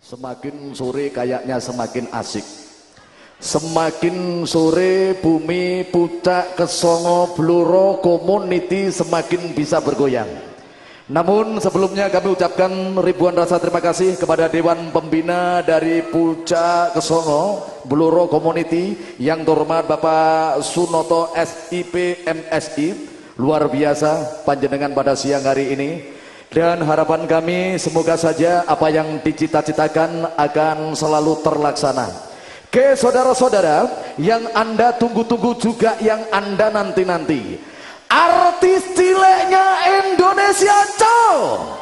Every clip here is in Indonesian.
Semakin sore kayaknya semakin asik. Semakin sore bumi Pucak Kesongo Bluro Community semakin bisa bergoyang. Namun sebelumnya kami ucapkan ribuan rasa terima kasih kepada Dewan Pembina dari Pucak Kesongo Bluro Community yang terhormat Bapak Sunoto SIP MSI. Luar biasa panjenengan pada siang hari ini. Dan harapan kami semoga saja apa yang dicita-citakan akan selalu terlaksana. Oke saudara-saudara, yang Anda tunggu-tunggu juga yang Anda nanti-nanti. Artis ciliknya Indonesia Cow.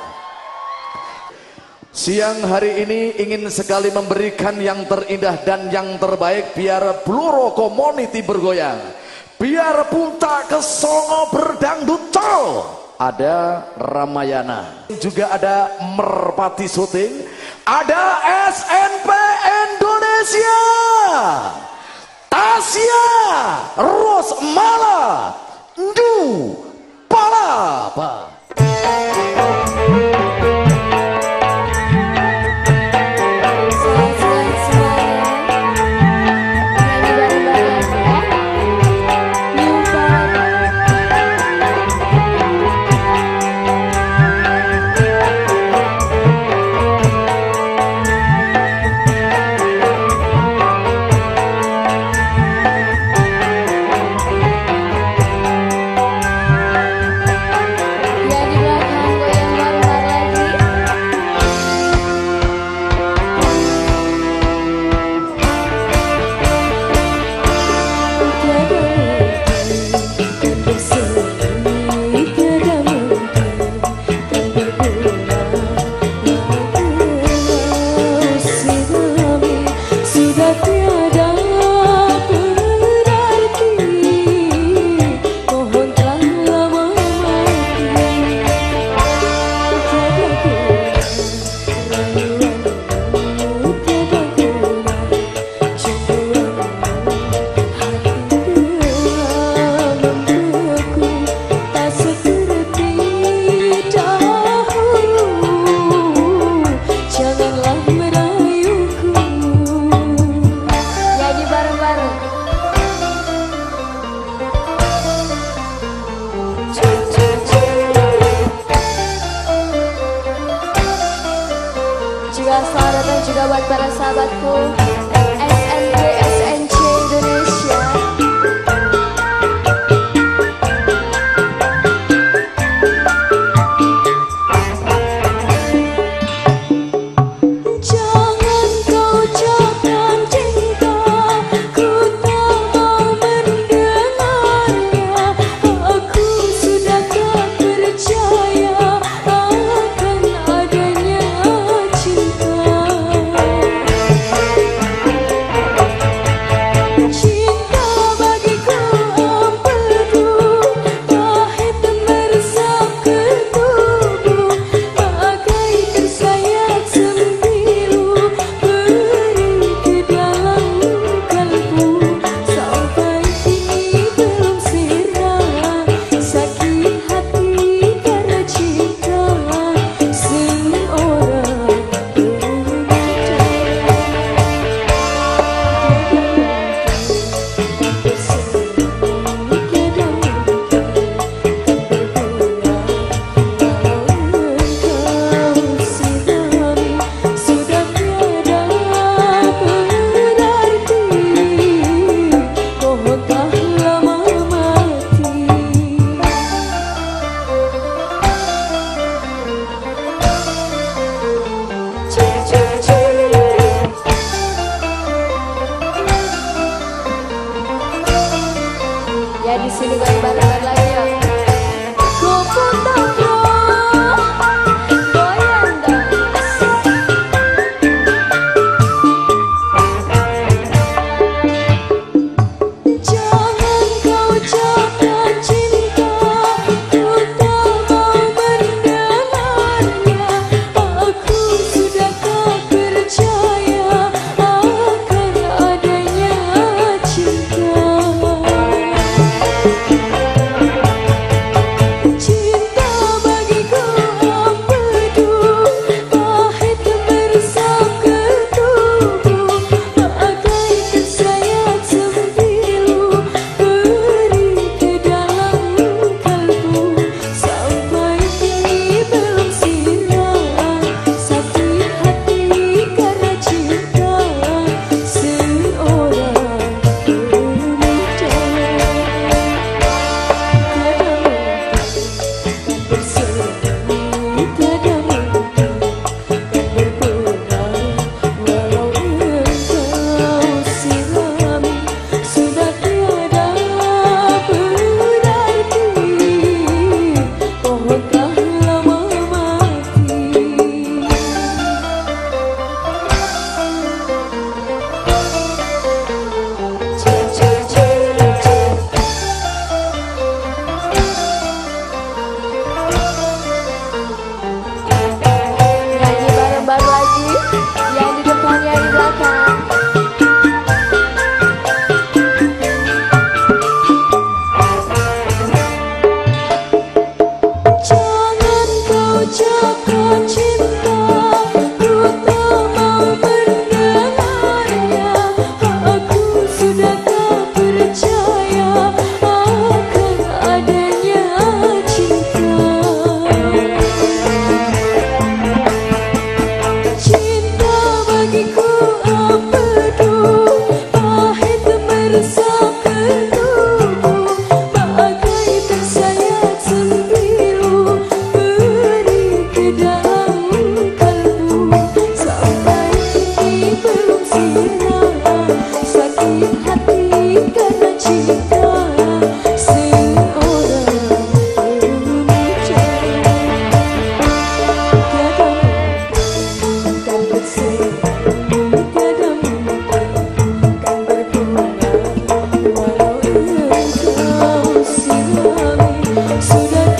Siang hari ini ingin sekali memberikan yang terindah dan yang terbaik biar Bluro Community bergoyang. Biar Pucak Kesongo berdangdut Cow. Ada Ramayana, juga ada Merpati Syuting, ada SNP Indonesia, Tasya Rosmala Ndu Palapa. Selamat datang juga buat para sahabatku SNP SNC Indonesia. Jangan kau ucapkan cinta, ku tak mau mendengarnya. Aku sudah tak percaya akan adanya cinta.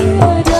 Aduh